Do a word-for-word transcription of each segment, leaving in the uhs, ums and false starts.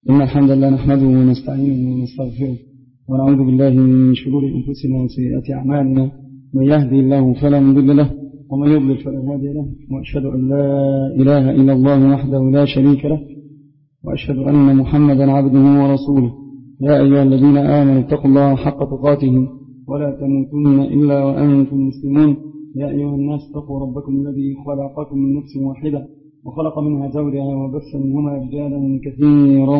إن الحمد لله نحمده ونستعينه ونستغفره ونعوذ بالله من شرور أنفسنا وسيئات أعمالنا. من يهدي الله فلا مضل له ومن يضلل فلا هادي له، وأشهد أن لا إله إلا الله وحده لا شريك له، وأشهد أن محمدا عبده ورسوله. يا أيها الذين آمنوا اتقوا الله حق تقاته ولا تموتن إلا وأنتم مسلمون. يا أيها الناس اتقوا ربكم الذي خلقكم من نفس واحدة وخلق منها زوجها وبث منهما رجالا كثيرا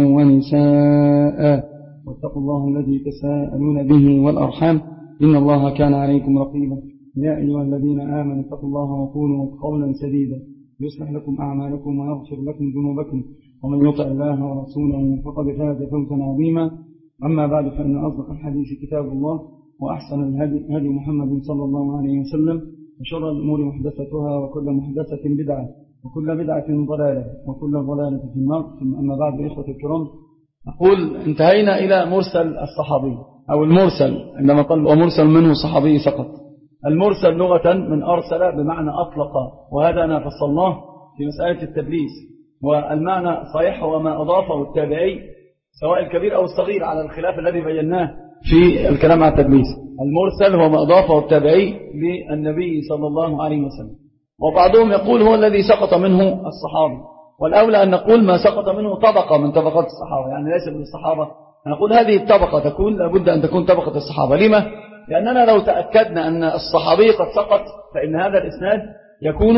ونساء، واتقوا الله الذي تساءلون به والأرحام إن الله كان عليكم رقيبا. يا أيها الذين آمنوا اتقوا الله وقولوا قولا سديدا يصلح لكم أعمالكم ويغفر لكم ذنوبكم، ومن يطع الله ورسوله فقد فاز فوزا عظيما. أما بعد، فإن أصدق الحديث كتاب الله، وأحسن الهدي هدي محمد صلى الله عليه وسلم، وشر الأمور محدثتها، وكل محدثة بدعة، وكل بدعة ضلالة، وكل ضلالة في النار. ثم أما بعد، إخوة الكرام، نقول انتهينا إلى مرسل الصحابي أو المرسل، عندما قال ومرسل منه صحابي سقط. المرسل لغة من أرسل بمعنى أطلق، وهذا أنا فصلناه في مسألة التدليس، والمعنى صحيح هو ما أضافه التابعي سواء الكبير أو الصغير على الخلاف الذي بيناه في الكلام عن التدليس. المرسل هو ما أضافه التابعي للنبي صلى الله عليه وسلم، وبعضهم يقول هو الذي سقط منه الصحابي، والأولى أن نقول ما سقط منه طبقة من طبقات الصحابة، يعني ليس من الصحابة. نقول هذه الطبقة تكون لابد أن تكون طبقة الصحابة. لما؟ لأننا لو تأكدنا أن الصحابي قد سقط فإن هذا الإسناد يكون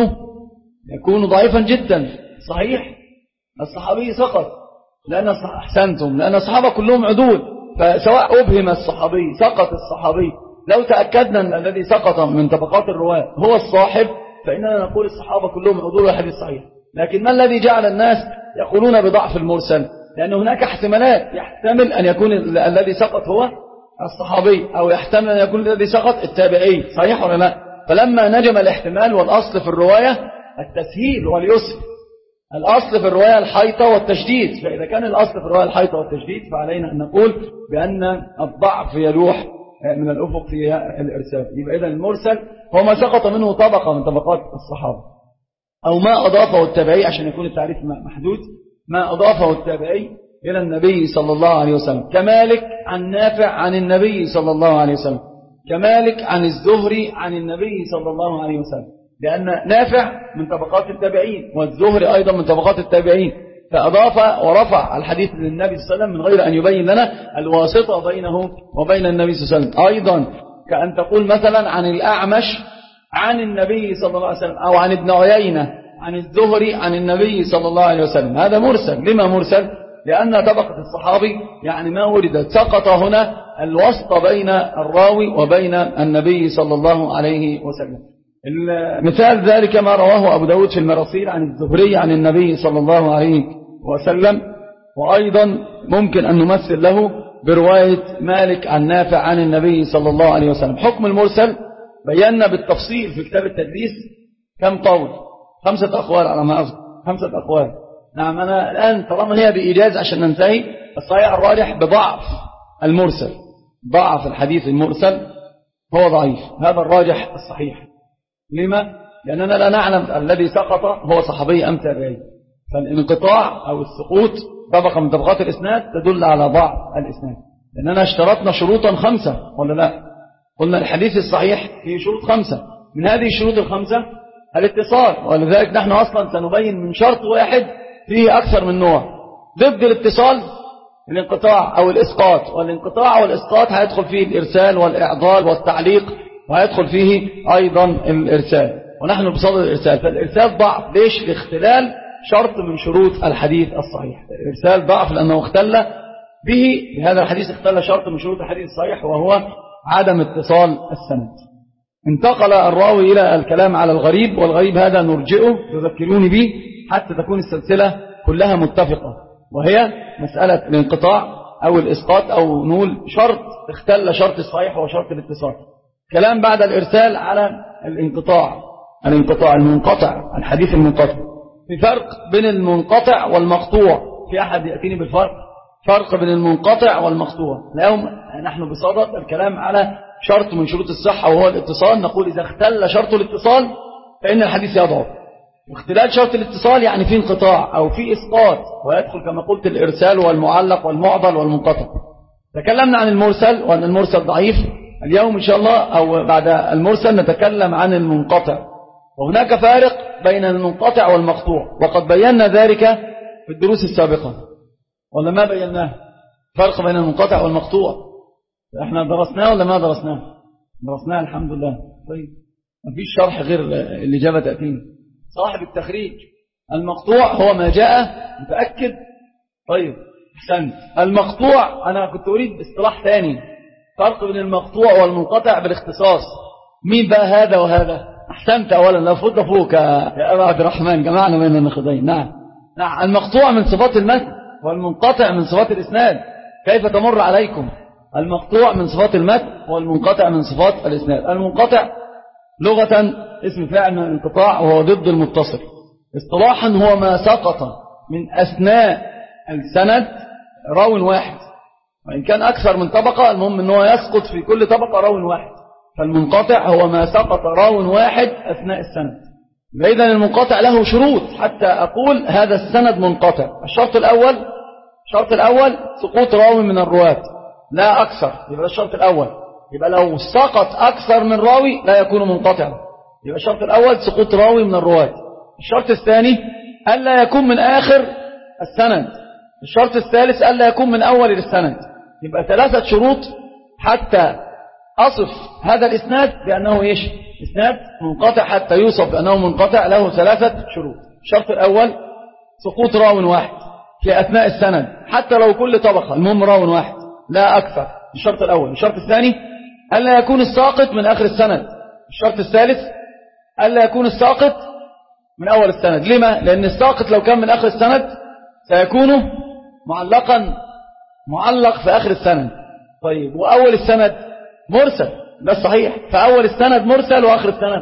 يكون ضعيفا جدا. صحيح الصحابي سقط لأن أحسنتم لأن الصحابة كلهم عدول، فسواء أبهم الصحابي سقط الصحابي، لو تأكدنا أن الذي سقط من طبقات الرواة هو الصاحب فإننا نقول الصحابة كلهم عدول والحديث صحيح. لكن ما الذي جعل الناس يقولون بضعف المرسل؟ لأن هناك احتمالات، يحتمل أن يكون الذي سقط هو الصحابي، أو يحتمل أن يكون الذي سقط التابعي. صحيح ولا لا؟ فلما نجم الاحتمال، والأصل في الرواية التسهيل واليسر، الأصل في الرواية الحيطة والتشديد، فإذا كان الأصل في الرواية الحيطة والتشديد فعلينا أن نقول بأن الضعف يلوح من الأفق في الإرسال. يبقى إذن المرسل هو ما سقط منه طبقة من طبقات الصحابة، أو ما أضافه التابعي، عشان يكون التعريف محدود، ما أضافه التابعي إلى النبي صلى الله عليه وسلم، كمالك عن نافع عن النبي صلى الله عليه وسلم، كمالك عن الزهري عن النبي صلى الله عليه وسلم، لأن نافع من طبقات التابعين والزهري أيضا من طبقات التابعين، فأضاف ورفع الحديث للنبي صلى الله عليه وسلم من غير أن يبين لنا الواسطة بينه وبين النبي صلى الله عليه وسلم. أيضا كأن تقول مثلا عن الأعمش عن النبي صلى الله عليه وسلم، أو عن ابن عيينة عن الزهري عن النبي صلى الله عليه وسلم، هذا مرسل. لما مرسل؟ لأن طبقة الصحابي يعني ما وردت، سقط هنا الواسطة بين الراوي وبين النبي صلى الله عليه وسلم. مثال ذلك ما رواه أبو داود في المراسيل عن الزهري عن النبي صلى الله عليه وسلم، وأيضا ممكن أن نمثل له برواية مالك عن نافع عن النبي صلى الله عليه وسلم. حكم المرسل بينا بالتفصيل في كتاب التدليس كم قول، خمسة أقوال على ما أذكر، خمسة أقوال. نعم، أنا الآن طالما هي بإيجاز عشان ننتهي، الصحيح الراجح بضعف المرسل، ضعف الحديث المرسل هو ضعيف، هذا الراجح الصحيح. لما؟ لأننا لا نعلم الذي سقط هو صحابي أم تابعي، فالانقطاع أو السقوط طبقة من طبقات الإسناد تدل على ضعف الإسناد، لأننا اشترطنا شروطا خمسة ولا لا؟ قلنا الحديث الصحيح فيه شروط خمسة، من هذه الشروط الخمسة الاتصال، ولذلك نحن أصلا سنبين من شرط واحد فيه أكثر من نوع. ضد الاتصال الانقطاع أو الإسقاط، والانقطاع والإسقاط هيدخل فيه الإرسال والإعضال والتعليق، وهيدخل فيه أيضا الإرسال، ونحن بصدد الإرسال. فالإرسال ضعف، ليش؟ لاختلال شرط من شروط الحديث الصحيح. الإرسال ضعف لأنه اختل به، بهذا الحديث اختل شرط من شروط الحديث الصحيح، وهو عدم اتصال السند. انتقل الراوي إلى الكلام على الغريب، والغريب هذا نرجئه، تذكروني به حتى تكون السلسلة كلها متفقة، وهي مسألة الانقطاع أو الإسقاط، أو نقول شرط اختل شرط الصحيح وشرط الاتصال. كلام بعد الإرسال على الانقطاع، الانقطاع المنقطع، الحديث المنقطع. في فرق بين المنقطع والمقطوع، في أحد يأتيني بالفرق؟ فرق بين المنقطع والمقطوع. اليوم نحن بصدد الكلام على شرط من شروط الصحة وهو الاتصال. نقول إذا اختل شرط الاتصال فإن الحديث يضعف، واختلال شرط الاتصال يعني في انقطاع أو في إسقاط، ويدخل كما قلت الإرسال والمعلق والمعضل والمنقطع. تكلمنا عن المرسل وأن المرسل ضعيف. اليوم إن شاء الله أو بعد المرسل نتكلم عن المنقطع، وهناك فارق بين المنقطع والمقطوع، وقد بينا ذلك في الدروس السابقة ولا ما بيناه؟ فرق بين المنقطع والمقطوع احنا درسناه ولا ما درسناه؟ درسناه الحمد لله. طيب ما فيش شرح غير الإجابة تأتينا. صاحب التخريج المقطوع هو ما جاء متأكد. طيب احسنت. المقطوع أنا كنت أريد اصطلاح ثاني، فرق بين المقطوع والمنقطع بالاختصاص. مين بقى هذا وهذا؟ احسنت. أولا لا فضل فوق يا أبا عبد الرحمن، جمعنا بين النقيضين. نعم نعم. المقطوع من صفات المتن والمنقطع من صفات الإسناد. كيف تمر عليكم؟ المقطوع من صفات المتن والمنقطع من صفات الإسناد. المنقطع لغة اسم فاعل من الانقطاع وهو ضد المتصل. اصطلاحا هو ما سقط من أثناء السند راو واحد، وإن كان أكثر من طبقة المهم أنه يسقط في كل طبقة راو واحد. فالمنقطع هو ما سقط راو واحد أثناء السند. إذن المنقطع له شروط حتى أقول هذا السند منقطع. الشرط الأول الشرط الأول سقوط راوي من الرواة لا أكثر، يبقى الشرط الأول. يبقى لو سقط أكثر من راوي لا يكون منقطعا. يبقى الشرط الأول سقوط راوي من الرواة. الشرط الثاني ألا يكون من آخر السند. الشرط الثالث ألا يكون من أول السند. يبقى ثلاثة شروط حتى أصف هذا الإسناد بأنه إيش؟ إسناد منقطع. حتى يوصف بأنه منقطع له ثلاثة شروط. الشرط الأول سقوط راو واحد في أثناء السند حتى لو كل طبقة، المهم راو واحد لا أكثر. الشرط الأول. الشرط الثاني ألا يكون الساقط من آخر السند. الشرط الثالث ألا يكون الساقط من أول السند. لما؟ لأن الساقط لو كان من آخر السند سيكون معلقا معلق في آخر السند. طيب وأول السند مرسل، ده صحيح. فأول السند مرسل وآخر السند.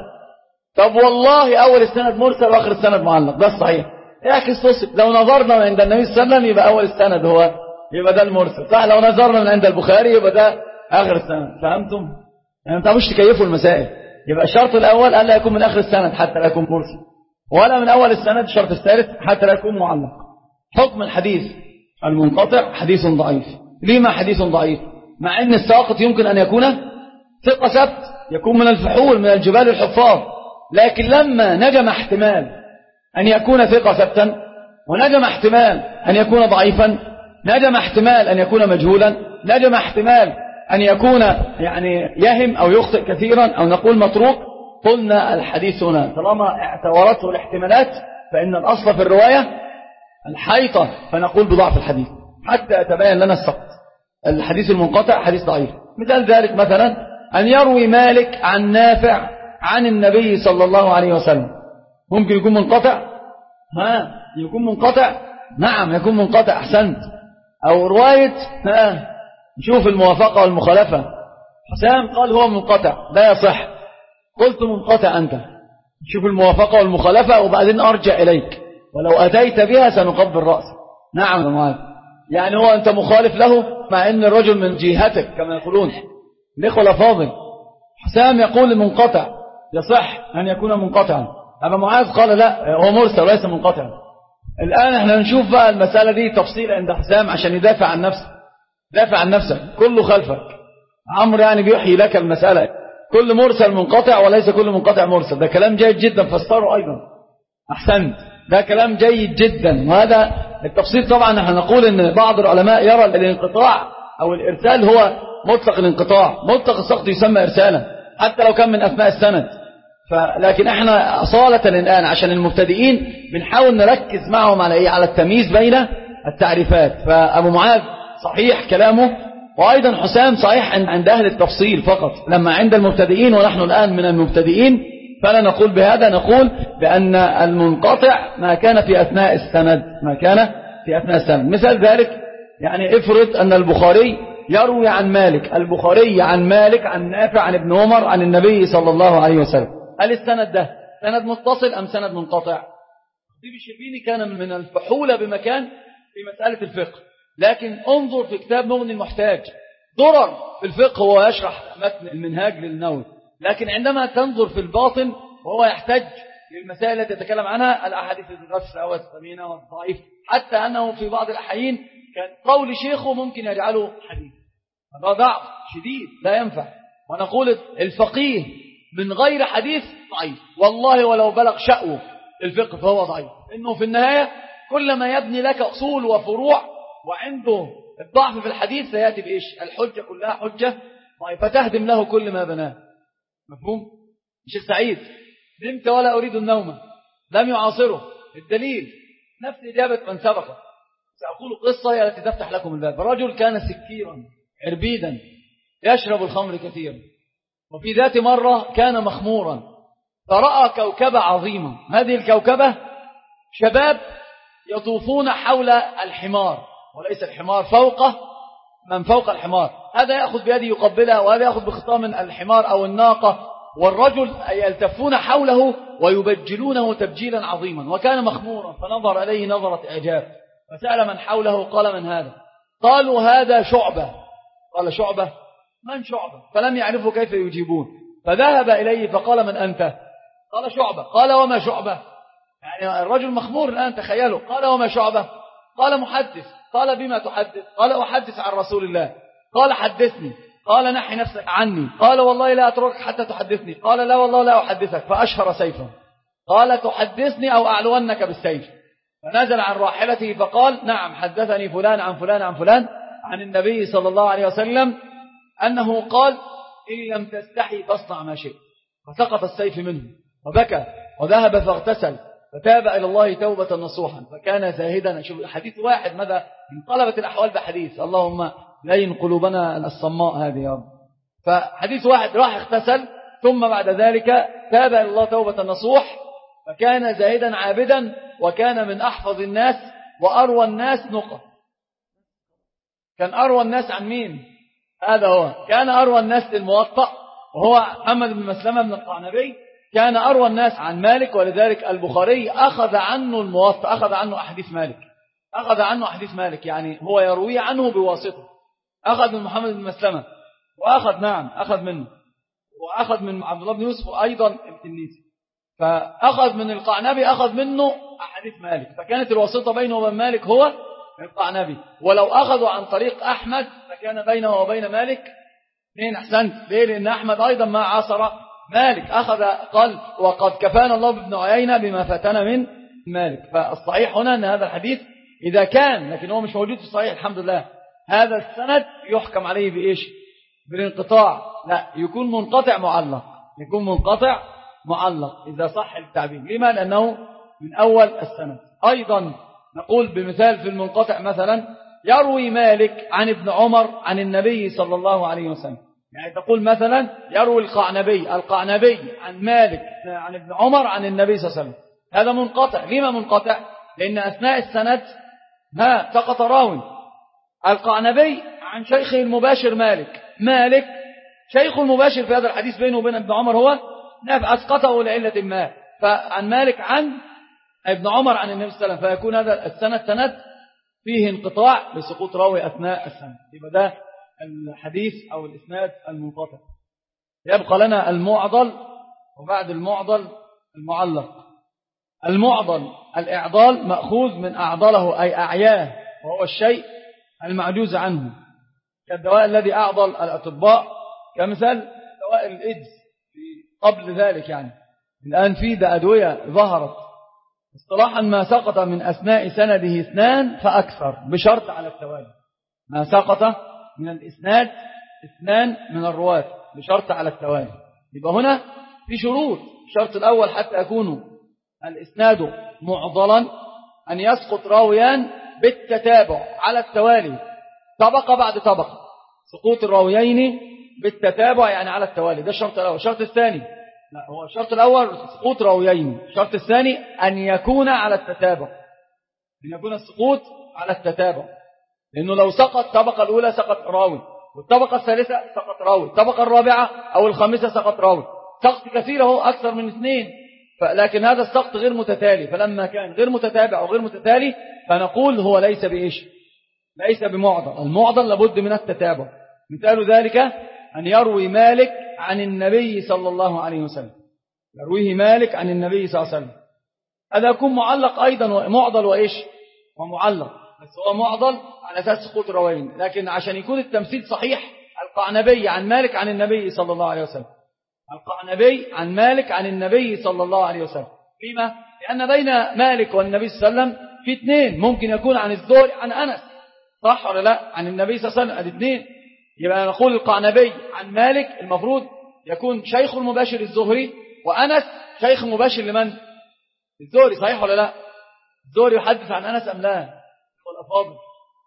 طب والله أول السند مرسل وآخر السند معلق، ده صحيح. يعكس تصف. لو نظرنا من عند النبي صلى الله عليه وسلم يبقى أول السند هو يبقى ده المرسل، صح؟ لو نظرنا من عند البخاري يبقى ده آخر السند. فهمتم؟ يعني انت مش تكيفوا المسائل. يبقى الشرط الأول ألا يكون من آخر السند حتى لا يكون مرسل، ولا من أول السند. الشرط الثالث حتى لا يكون معلق. حكم الحديث المنقطع حديث ضعيف. لما حديث ضعيف؟ مع أن الساقط يمكن أن يكون ثقة ثبت، يكون من الفحول من الجبال الحفاظ، لكن لما نجم احتمال أن يكون ثقة ثبتا، ونجم احتمال أن يكون ضعيفا، نجم احتمال أن يكون مجهولا، نجم احتمال أن يكون يعني يهم أو يخطئ كثيرا أو نقول متروك، قلنا الحديث هنا طالما اعتبرته الاحتمالات فإن الأصل في الرواية الحيطة، فنقول بضعف الحديث حتى يتبين لنا السقط. الحديث المنقطع حديث ضعيف. مثال ذلك مثلا أن يروي مالك عن نافع عن النبي صلى الله عليه وسلم. ممكن يكون منقطع؟ ها يكون منقطع؟ نعم يكون منقطع. أحسنت. أو رواية ها نشوف الموافقة والمخالفة. حسام قال هو منقطع لا يصح، قلت منقطع أنت. شوف الموافقة والمخالفة وبعدين أرجع إليك، ولو أتيت بها سنقبل رأسك. نعم يعني هو أنت مخالف له مع أن الرجل من جهتك كما يقولون الإخوة الأفاضل. حسام يقول منقطع يصح أن يكون منقطعا. أبا معاذ قال لا هو مرسل وليس منقطعا. الآن احنا نشوف بقى المسألة دي تفصيل عند حسام عشان يدافع عن نفسه. دافع عن نفسك كله خلفك. عمرو يعني بيحيي لك المسألة. كل مرسل منقطع وليس كل منقطع مرسل. ده كلام جيد جدا فسره أيضا. أحسنت. ده كلام جيد جدا. وهذا التفصيل طبعا نحن نقول ان بعض العلماء يرى الانقطاع أو الإرسال هو مطلق الانقطاع. مطلق السقط يسمى إرسالا حتى لو كان من أثناء السند. لكن احنا أصالة الآن عشان المبتدئين بنحاول نركز معهم على ايه؟ على التمييز بين التعريفات. فأبو معاذ صحيح كلامه، وأيضا حسام صحيح عند أهل التفصيل فقط. لما عند المبتدئين ونحن الآن من المبتدئين فلا نقول بهذا، نقول بأن المنقطع ما كان في أثناء السند، ما كان في أثناء السند. مثال ذلك يعني افرض أن البخاري يروي عن مالك، البخاري عن مالك عن نافع عن ابن عمر عن النبي صلى الله عليه وسلم. هل السند ده سند متصل أم سند منقطع؟ خطيب الشربيني كان من الفحولة بمكان في مسألة الفقه، لكن انظر في كتاب مغني المحتاج ضرر في الفقه وهو يشرح متن المنهاج للنووي، لكن عندما تنظر في الباطن وهو يحتج للمسائل التي يتكلم عنها الأحاديث الغثة والثمينة والضعيف، حتى أنه في بعض الأحيان كان قول شيخه ممكن يجعله حديث. هذا ضعف شديد لا ينفع. ونقول الفقيه من غير حديث ضعيف، والله ولو بلغ شأوه الفقه فهو ضعيف، إنه في النهاية كل ما يبني لك أصول وفروع وعنده الضعف في الحديث سيأتي بإيش؟ الحجة كلها حجة ضعيفة فتهدم له كل ما بناه. مفهوم؟ الشيخ سعيد نمت ولا أريد النوم، لم يعاصره. الدليل نفس إجابة من سبقه. سأقول قصة هي التي تفتح لكم الباب. رجل كان سكيرا عربيدا يشرب الخمر كثيرا، وفي ذات مرة كان مخمورا فرأى كوكبة عظيمة. هذه الكوكبة شباب يطوفون حول الحمار، وليس الحمار فوقه، من فوق الحمار. هذا يأخذ بيده يقبلها، وهذا يأخذ بخطام الحمار أو الناقة، والرجل يلتفون حوله ويبجلونه تبجيلا عظيما. وكان مخمورا فنظر إليه نظرة إعجاب، فسأل من حوله قال من هذا؟ قالوا هذا شعبة. قال شعبة؟ من شعبة؟ فلم يعرفوا كيف يجيبون، فذهب إليه فقال من أنت؟ قال شعبة. قال وما شعبة؟ يعني الرجل مخمور الآن تخيلوا. قال وما شعبة؟ قال محدث. قال بما تحدث؟ قال أحدث عن رسول الله. قال حدثني. قال نحي نفسك عني. قال والله لا أتركك حتى تحدثني. قال لا والله لا أحدثك. فأشهر سيفه. قال تحدثني أو أعلونك بالسيف. فنزل عن راحلته فقال نعم حدثني فلان عن فلان عن فلان عن النبي صلى الله عليه وسلم أنه قال إن لم تستحي فاصنع ما شئت. فسقط السيف منه وبكى وذهب فاغتسل فتاب إلى الله توبة نصوحا فكان زاهدا. شوف الحديث واحد ماذا انقلبت الأحوال بحديث. اللهم لين قلوبنا الصماء هذه يا رب. فحديث واحد راح اغتسل ثم بعد ذلك تاب إلى الله توبة نصوح فكان زاهدا عابدا وكان من أحفظ الناس وأروى الناس نقى. كان أروى الناس عن مين؟ هذا هو كان أروى الناس للموطأ وهو محمد بن مسلمة بن القعنبي. كان أروى الناس عن مالك ولذلك البخاري أخذ عنه الموطأ، أخذ عنه أحاديث مالك أخذ عنه أحاديث مالك يعني هو يروي عنه بواسطة. أخذ من محمد بن مسلمة وأخذ نعم أخذ منه وأخذ من عبد الله بن يوسف أيضا التنيسي. فأخذ من القعنبي أخذ منه أحاديث مالك، فكانت الواسطة بينه وبين مالك هو القعنبي. ولو أخذوا عن طريق أحمد فكان بينه وبين مالك مين؟ أحسنت. ليه؟ لأن أحمد أيضا ما عاصر مالك. أخذ قال وقد كفانا الله بابن عيينة بما فاتنا من مالك. فالصحيح هنا أن هذا الحديث إذا كان لكن هو مش موجود في الصحيح الحمد لله هذا السند يحكم عليه بإيش؟ بالانقطاع. لا يكون منقطع معلق، يكون منقطع معلق إذا صح التعبير. لما؟ لأنه من أول السند. أيضا نقول بمثال في المنقطع مثلا يروي مالك عن ابن عمر عن النبي صلى الله عليه وسلم. يعني تقول مثلا يروي القعنبي القعنبي عن مالك عن ابن عمر عن النبي صلى الله عليه وسلم. هذا منقطع. لما منقطع؟ لأن أثناء السند ما سقط راوي. القعنبي عن شيخه المباشر مالك مالك شيخ المباشر في هذا الحديث بينه وبين ابن عمر هو نافع أسقطه لعلة ما. فعن مالك عن ابن عمر عن النبي صلى الله عليه وسلم فيكون هذا السند سند فيه انقطاع لسقوط راوي أثناء السند. يبقى ده الحديث أو الإسناد المنقطع. يبقى لنا المعضل وبعد المعضل المعلق. المعضل الإعضال مأخوذ من أعضله أي أعياه وهو الشيء المعجوز عنه كالدواء الذي أعضل الأطباء كمثال دواء الإيدز قبل ذلك. يعني الآن في ده أدوية ظهرت اصطلاحا ما سقط من أثناء سنده اثنان فأكثر بشرط على التوالي. ما سقط من الإسناد اثنان من الرواة بشرط على التوالي. يبقى هنا في شروط. الشرط الأول حتى يكون الإسناد معضلا أن يسقط راويان بالتتابع على التوالي طبقة بعد طبقة. سقوط الراويين بالتتابع يعني على التوالي ده الشرط الأول. الشرط الثاني لا هو الشرط الأول سقوط راويين. الشرط الثاني أن يكون على التتابع أن يكون السقوط على التتابع لأنه لو سقط الطبقة الأولى سقط راوي والطبقة الثالثة سقط راوي الطبقة الرابعة أو الخامسة سقط راوي. سقط كثير هو أكثر من اثنين لكن هذا السقط غير متتالي. فلما كان غير متتابع أو غير متتالي فنقول هو ليس بإيش ليس بمعضل. المعضل لابد من التتابع. مثال ذلك أن يروي مالك عن النبي صلى الله عليه وسلم يرويه مالك عن النبي صلى الله عليه وسلم. هذا يكون معلق أيضا، معضل وإيش ومعلق، بس هو معضل على أساس سقوط الراويين. لكن عشان يكون التمثيل صحيح، القعنبي عن مالك عن النبي صلى الله عليه وسلم، القعنبي عن مالك عن النبي صلى الله عليه وسلم. لما؟ لأن بين مالك والنبي صلى الله عليه وسلم في اثنين، ممكن يكون عن الزهري عن أنس، صح ولا لا؟ عن النبي صلى الله عليه وسلم الاثنين. يبقى نقول القعنبي عن مالك المفروض يكون شيخ المباشر الزهري، وأنس شيخ مباشر لمن؟ الزهري، صحيح ولا لا؟ الزهري يحدث عن أنس أم لا؟ والأفاضل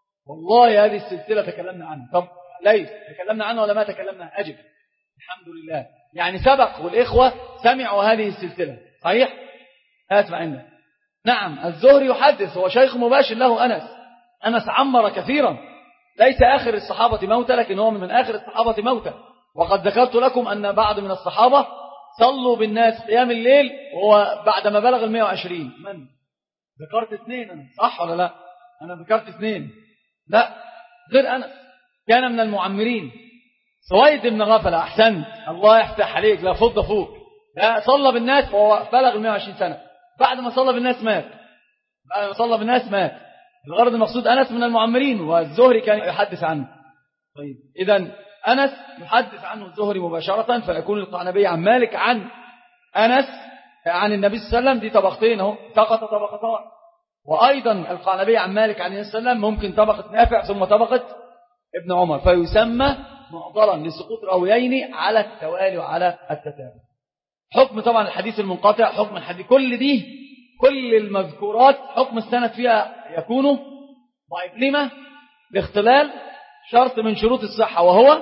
والله هذه السلسلة تكلمنا عنها. طب ليس تكلمنا عنها ولا ما تكلمنا؟ أجب، الحمد لله، يعني سبق والإخوة سمعوا هذه السلسلة، صحيح؟ أسمع عندنا. نعم، الزهري يحدث، هو شيخ مباشر له أنس. أنس عمر كثيرا، ليس آخر الصحابة موتى، لكن هو من آخر الصحابة موتى. وقد ذكرت لكم أن بعض من الصحابة صلوا بالناس قيام الليل وهو بعدما بلغ المئة وعشرين. من؟ ذكرت اثنين أنا، صح ولا لا؟ أنا ذكرت اثنين، لا غير أنس كان من المعمرين. سويد بن غفلة، أحسنت، الله يفتح عليك، لا فض فوق، لا صلى بالناس وهو بلغ المئة وعشرين سنة، بعد ما صلى بالناس مات، بعد ما صلى بالناس مات. الغرض المقصود أنس من المعمرين، والزهري كان يحدث عنه. طيب إذن أنس يحدث عنه الزهري مباشرة، فيكون القعنبي عن مالك عن أنس عن النبي صلى الله عليه وسلم، دي طبقتين اهو، سقط طبقتان. وأيضا القعنبي عن مالك عن النبي صلى الله عليه وسلم ممكن طبقة نافع ثم طبقة ابن عمر، فيسمى معضلا لسقوط راويين على التوالي وعلى التتابع. حكم طبعا الحديث المنقطع، حكم الحديث، كل دي كل المذكورات حكم السند فيها يكون ضعيف. لما؟ لاختلال شرط من شروط الصحة، وهو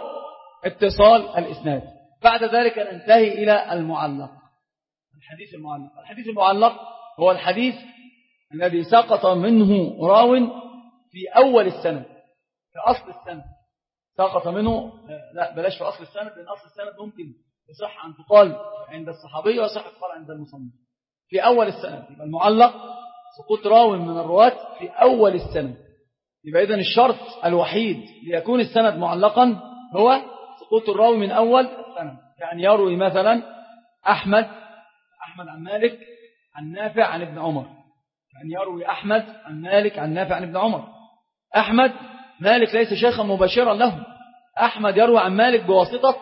اتصال الإسناد. بعد ذلك ننتهي إلى المعلق. الحديث المعلق، الحديث المعلق هو الحديث الذي سقط منه راو في أول السند، في أصل السند سقط منه، لا بلاش في أصل السند، لأن أصل السند ممكن يصح أن تقال عند الصحابي ويصح أن تقال عند المصنف. في أول السند يبقى المعلق سقوط راو من الرواة في أول السند. يبقى إذن الشرط الوحيد ليكون السند معلقا هو سقوط الراوي من أول السند. يعني يروي مثلا أحمد أحمد عن مالك عن نافع عن ابن عمر، يعني يروي أحمد عن مالك عن نافع عن ابن عمر. أحمد مالك ليس شيخا مباشرا له، أحمد يروي عن مالك بواسطة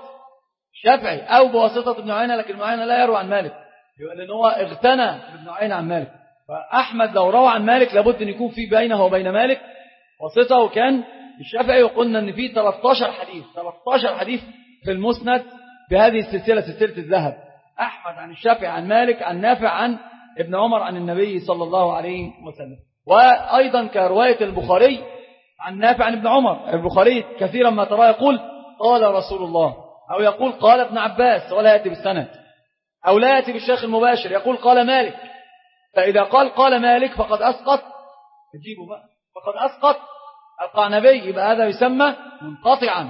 شافعي أو بواسطة ابن عيينة، لكن ابن عيينة لا يروي عن مالك، لأن هو اغتنى ابن عيينة عن مالك. فأحمد لو روى عن مالك لابد أن يكون في بينه وبين مالك واسطة، وكان الشافعي وقلنا أن فيه ثلاثة عشر حديث ثلاثة عشر حديث في المسند بهذه السلسلة، سلسلة الذهب. أحمد عن الشافعي عن مالك عن نافع عن ابن عمر عن النبي صلى الله عليه وسلم. وأيضا كرواية البخاري عن نافع عن ابن عمر، البخاري كثيرا ما ترى يقول قال رسول الله، أو يقول قال ابن عباس، ولا يأتي بالسند، أو لا يأتي بالشيخ المباشر، يقول قال مالك. فإذا قال قال مالك فقد أسقط، تجيبه بقى، فقد أسقط القعنبي، يبقى هذا يسمى منقطعا،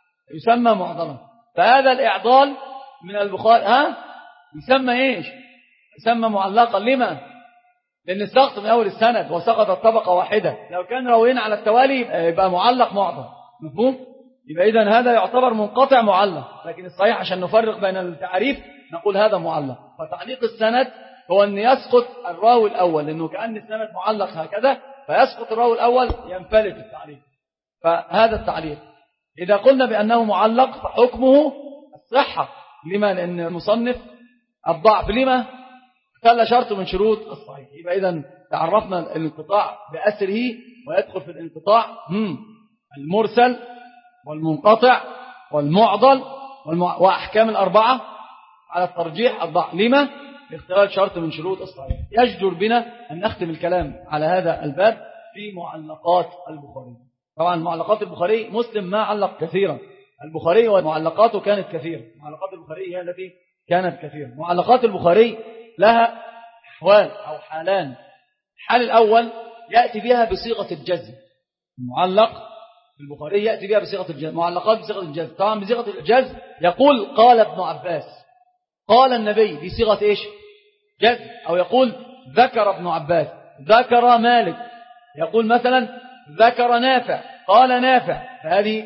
يسمى معضلا. فهذا الإعضال من البخاري ها يسمى إيش؟ يسمى معلقا. لما؟ لأن السقط من أول السند وسقطت طبقة واحدة، لو كان راويين على التوالي يبقى معلق معضل، مفهوم؟ يبقى إذن هذا يعتبر منقطع معلق، لكن الصحيح عشان نفرق بين التعريف نقول هذا معلق. فتعليق السند هو أن يسقط الراوي الأول، لأنه كأن السند معلق هكذا، فيسقط الراوي الأول ينفلت التعليق. فهذا التعليق إذا قلنا بأنه معلق فحكمه الصحة. لما؟ لأن المصنف الضعف. لما؟ اختل شرط من شروط الصحيح. يبقى إذن تعرفنا الانقطاع بأسره، ويدخل في الانقطاع المرسل والمنقطع والمعضل والمع... وأحكام الأربعة على الترجيح الضعف. لما؟ لاختلال شرط من شروط الصحيح. يجدر بنا أن نختم الكلام على هذا الباب في معلقات البخاري. طبعا معلقات البخاري مسلم ما علق كثيرا، البخاري ومعلقاته كانت كثيرة، معلقات البخاري هي التي كانت كثيرة. معلقات البخاري لها أحوال أو حالان. الحال الأول يأتي بها بصيغة الجزم، المعلق البخاري يأتي بها بصيغة الجزم، معلقات بصيغة الجزم. طبعا بصيغة الجزم يقول قال ابن عباس، قال النبي، بصيغة إيش؟ جزم. أو يقول ذكر ابن عباس، ذكر مالك، يقول مثلا ذكر نافع، قال نافع. فهذه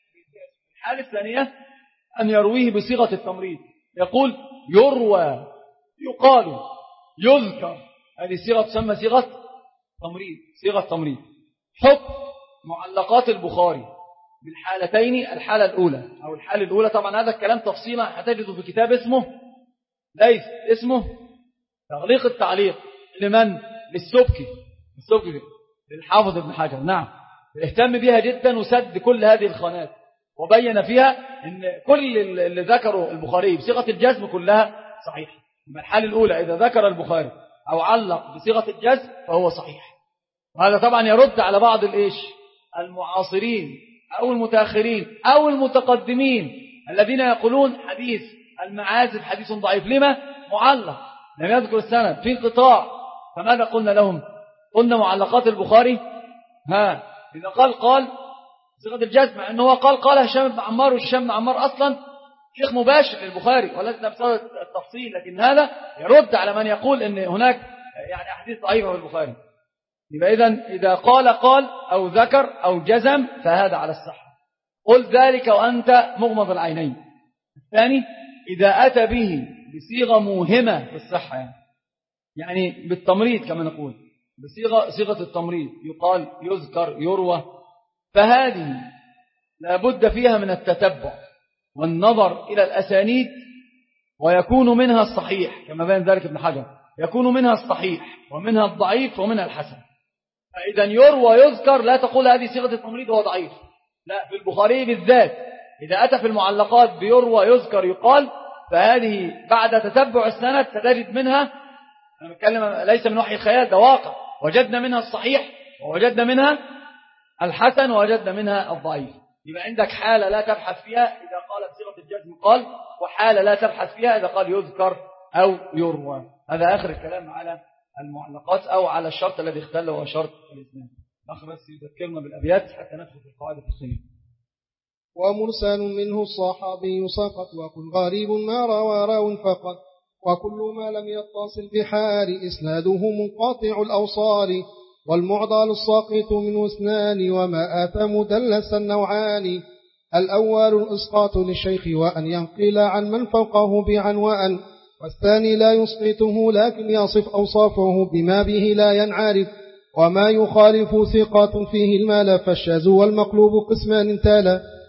الحالة الثانية أن يرويه بصيغة التمريض، يقول يروى يقال يذكر، هذه صيغة تسمى صيغة تمريض، صيغة تمريض. حكم معلقات البخاري بالحالتين، الحالة الأولى أو الحالة الأولى، طبعا هذا الكلام تفصيلا هتجده في كتاب اسمه ليس اسمه تغليق التعليق لمن؟ للسبكي، السبكي للحافظ ابن حجر. نعم، اهتم بها جدا وسد كل هذه الخانات وبين فيها ان كل اللي ذكره البخاري بصيغة الجزم كلها صحيح. الحالة الأولى إذا ذكر البخاري أو علق بصيغة الجزم فهو صحيح. وهذا طبعا يرد على بعض الإيش المعاصرين أو المتأخرين أو المتقدمين الذين يقولون حديث المعازف حديث ضعيف. لما؟ معلق، لم يذكر السند، في انقطاع. فماذا قلنا لهم؟ قلنا معلقات البخاري ها إذا قال قال صيغة الجزم، مع أنه قال قال هشام بن عمار، والهشام بن عمار أصلا شيخ مباشر للبخاري ولسنا بصدد التفصيل، لكن هذا يرد على من يقول أن هناك يعني أحاديث ضعيفة في البخاري. يبقى إذن إذا قال قال أو ذكر أو جزم فهذا على الصحة. قل ذلك وأنت مغمض العينين. الثاني إذا أتى به بصيغة موهمة في الصحة، يعني, يعني بالتمريض كما نقول، بصيغة صيغة التمريض، يقال يذكر يروى، فهذه لابد فيها من التتبع والنظر إلى الأسانيد، ويكون منها الصحيح كما بين ذلك ابن حجر، يكون منها الصحيح ومنها الضعيف ومنها الحسن. فإذا يروى يذكر لا تقول هذه صيغة التمريض هو ضعيف، لا، في البخاري بالذات إذا أتى في المعلقات بيروى يذكر يقال، فهذه بعد تتبع السند ستجد منها، أنا بتكلم ليس من وحي الخيال، ده واقع، وجدنا منها الصحيح ووجدنا منها الحسن ووجدنا منها الضعيف. يبقى عندك حالة لا تبحث فيها إذا قال بصيغة الجزم قال، وحالة لا تبحث فيها إذا قال يذكر أو يروى. هذا آخر الكلام على المعلقات أو على الشرط الذي اختل هو شرط الإسلام. أخ بس يذكرنا بالأبيات حتى ندخل في القواعد الفقهية. ومرسل منه الصحابي سقط، وكل غريب ما روى راو فقط، وكل ما لم يتصل بحال إسناده منقطع الأوصال، والمعضل الساقط منه اثنان، وما آتى مدلس النوعان. الأول الإسقاط للشيخ وأن ينقل عن من فوقه بعنوان، والثاني لا يسقطه لكن يصف أوصافه بما به لا ينعرف، وما يخالف ثقات فيه المال، فالشاذ والمقلوب قسمان تالا.